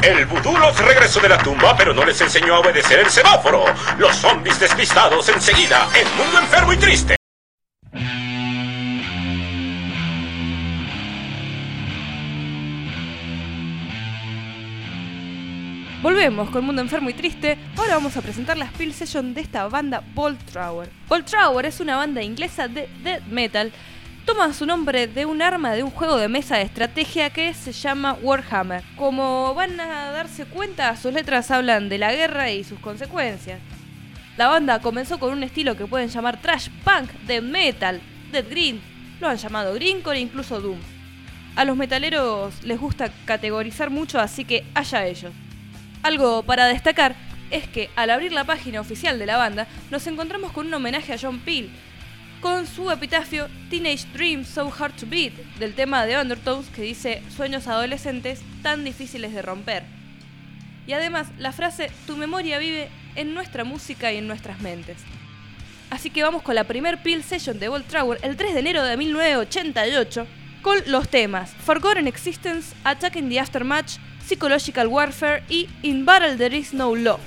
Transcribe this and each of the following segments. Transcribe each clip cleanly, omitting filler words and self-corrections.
El vudú los regresó de la tumba, pero no les enseñó a obedecer el semáforo. Los zombies despistados enseguida en Mundo Enfermo y Triste. Volvemos con Mundo Enfermo y Triste. Ahora vamos a presentar la Spill Session de esta banda Bolt Thrower. Bolt Thrower es una banda inglesa de death metal. Toma su nombre de un arma de un juego de mesa de estrategia que se llama Warhammer. Como van a darse cuenta, sus letras hablan de la guerra y sus consecuencias. La banda comenzó con un estilo que pueden llamar trash punk, death metal, death grind, lo han llamado grindcore e incluso doom. A los metaleros les gusta categorizar mucho, así que allá ellos. Algo para destacar es que al abrir la página oficial de la banda nos encontramos con un homenaje a John Peel con su epitafio Teenage Dreams So Hard to Beat del tema de Undertones que dice sueños adolescentes tan difíciles de romper. Y además la frase tu memoria vive en nuestra música y en nuestras mentes. Así que vamos con la primer Peel Session de Bolt Thrower el 3 de enero de 1988 con los temas Forgotten Existence, Attack in the Aftermath, Psychological Warfare y In Battle There Is No Law.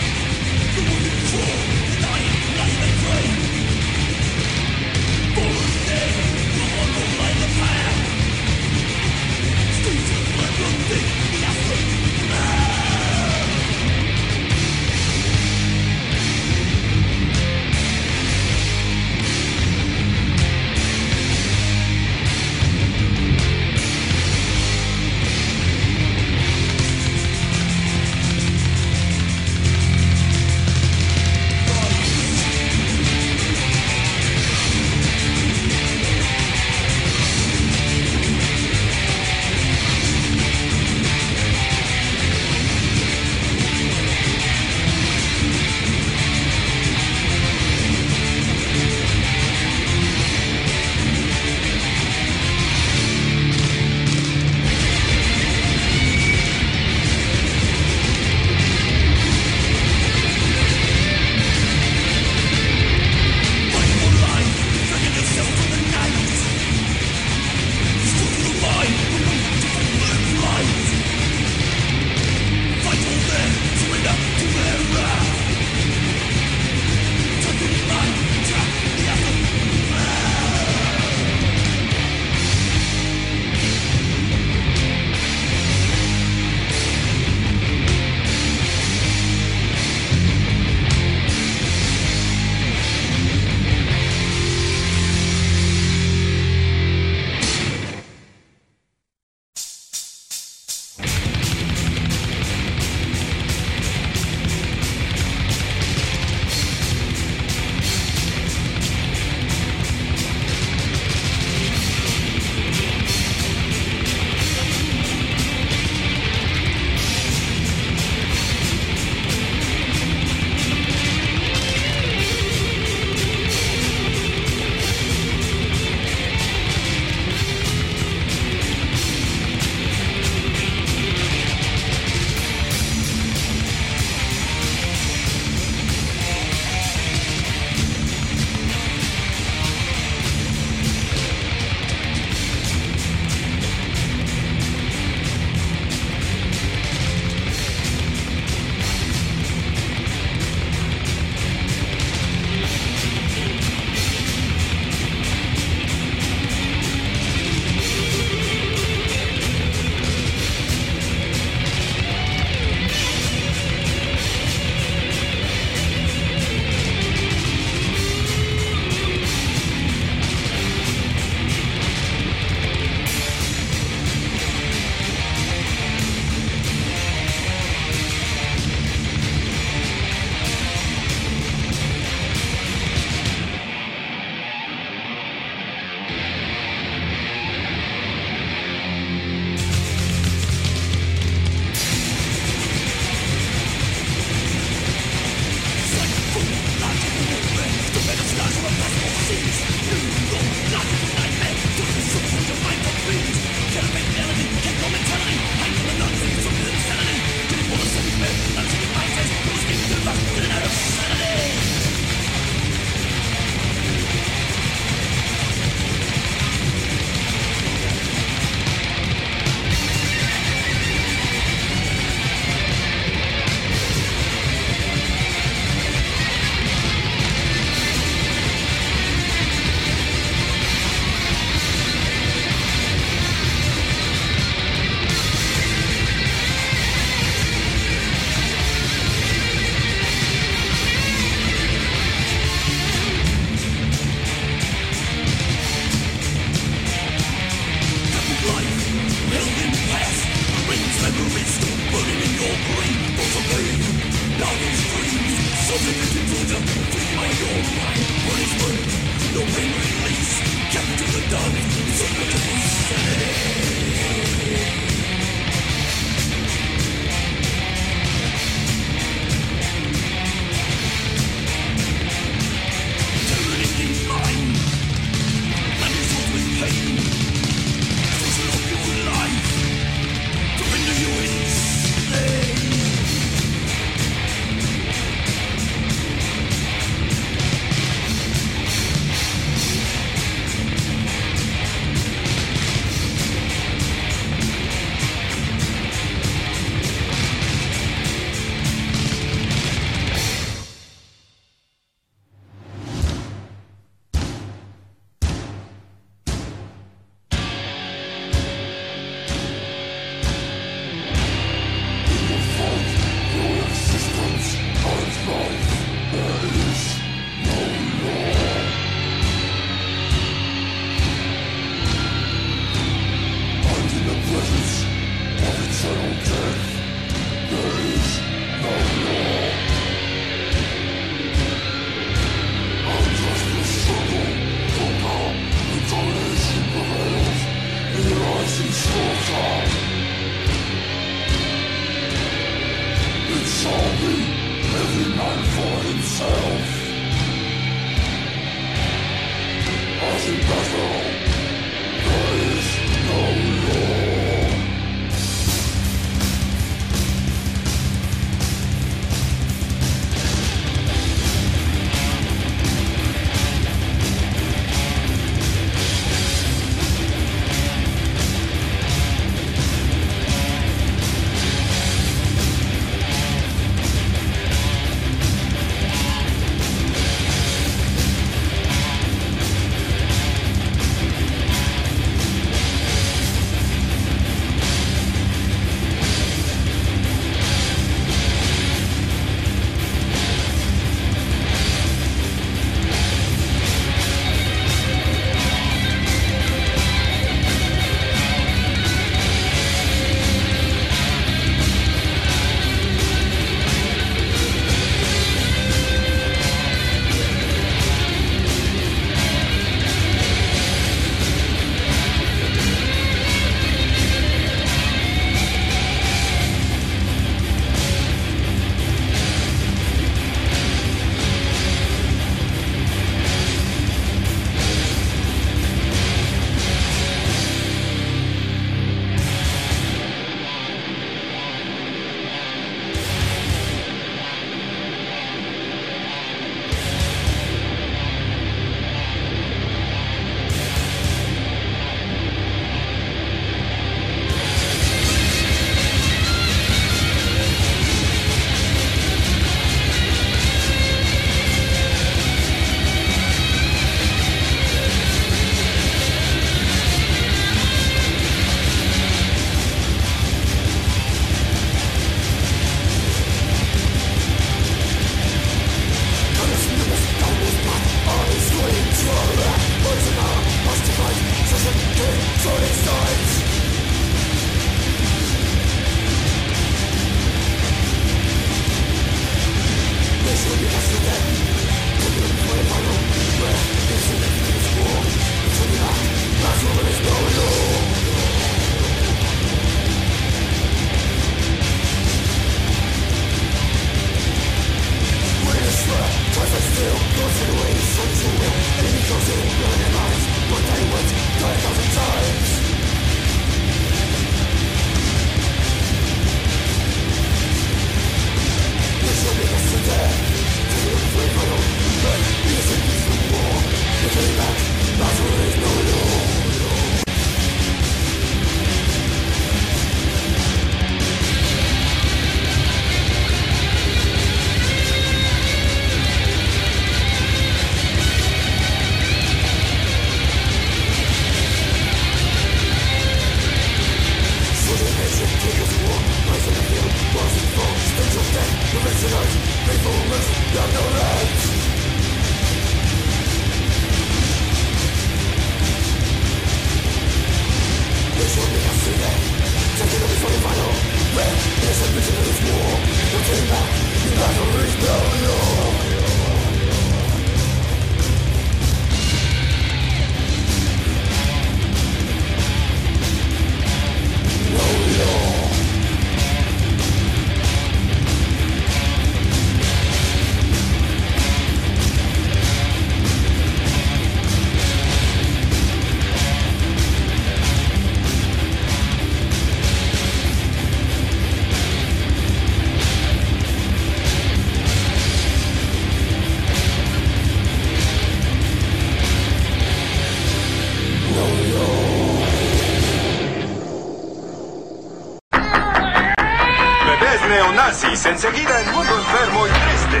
Oasis, enseguida en Mundo Enfermo y Triste.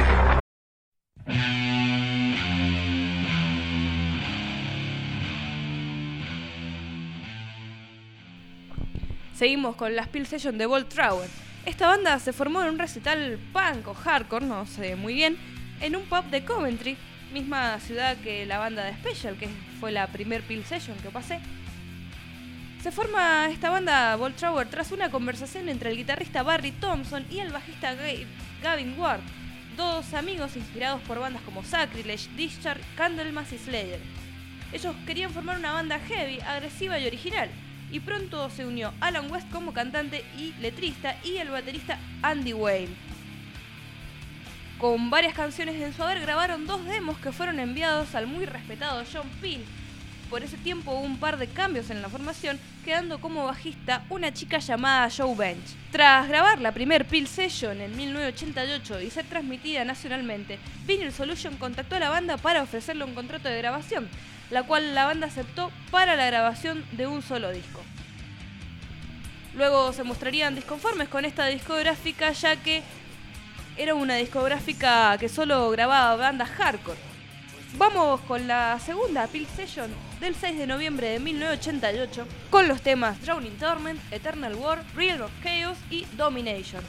Seguimos con la Spill Session de Bolt Thrower. Esta banda se formó en un recital punk o hardcore, no sé muy bien, en un pub de Coventry, misma ciudad que la banda de Special, que fue la primer Spill Session que pasé. Se forma esta banda Bolt Thrower tras una conversación entre el guitarrista Barry Thompson y el bajista Gavin Ward, dos amigos inspirados por bandas como Sacrilege, Discharge, Candlemas y Slayer. Ellos querían formar una banda heavy, agresiva y original, y pronto se unió Alan West como cantante y letrista y el baterista Andy Whale. Con varias canciones en su haber grabaron 2 demos que fueron enviados al muy respetado John Peel. Por ese tiempo hubo un par de cambios en la formación, quedando como bajista una chica llamada Joe Bench. Tras grabar la primer Peel Session en 1988 y ser transmitida nacionalmente, Vinyl Solution contactó a la banda para ofrecerle un contrato de grabación, la cual la banda aceptó para la grabación de un solo disco. Luego se mostrarían disconformes con esta discográfica, ya que era una discográfica que solo grababa bandas hardcore. Vamos con la segunda Peel Session del 6 de noviembre de 1988 con los temas Drowning Torment, Eternal War, Realm of Chaos y Domination.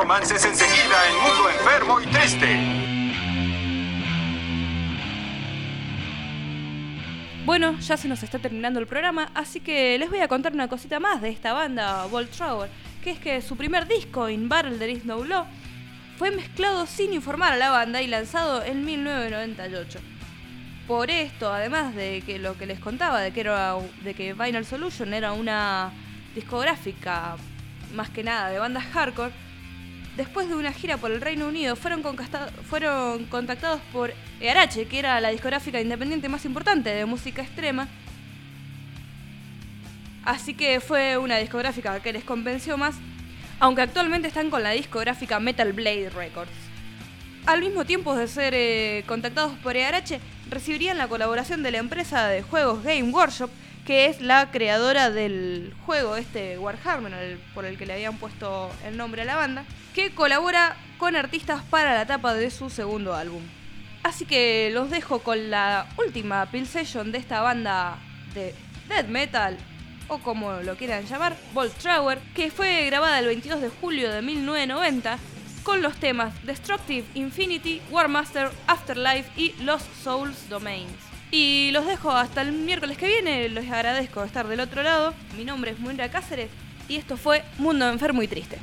romances enseguida en Mundo Enfermo y Triste. Bueno, ya se nos está terminando el programa, así que les voy a contar una cosita más de esta banda, Bolt Thrower, que es que su primer disco, In Battle There Is No Law, fue mezclado sin informar a la banda y lanzado en 1998. Por esto, además de que lo que les contaba, de que Vinyl Solution era una discográfica más que nada de bandas hardcore, después de una gira por el Reino Unido fueron contactados por Earache, que era la discográfica independiente más importante de música extrema. Así que fue una discográfica que les convenció más, aunque actualmente están con la discográfica Metal Blade Records. Al mismo tiempo de ser contactados por Earache, recibirían la colaboración de la empresa de juegos Game Workshop, que es la creadora del juego Warhammer, por el que le habían puesto el nombre a la banda, que colabora con artistas para la tapa de su segundo álbum. Así que los dejo con la última Pill Session de esta banda de death metal, o como lo quieran llamar, Bolt Thrower, que fue grabada el 22 de julio de 1990, con los temas Destructive Infinity, Warmaster, Afterlife y Lost Souls Domains. Y los dejo hasta el miércoles que viene, les agradezco estar del otro lado. Mi nombre es Moira Cáceres y esto fue Mundo Enfermo y Triste.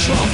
Trust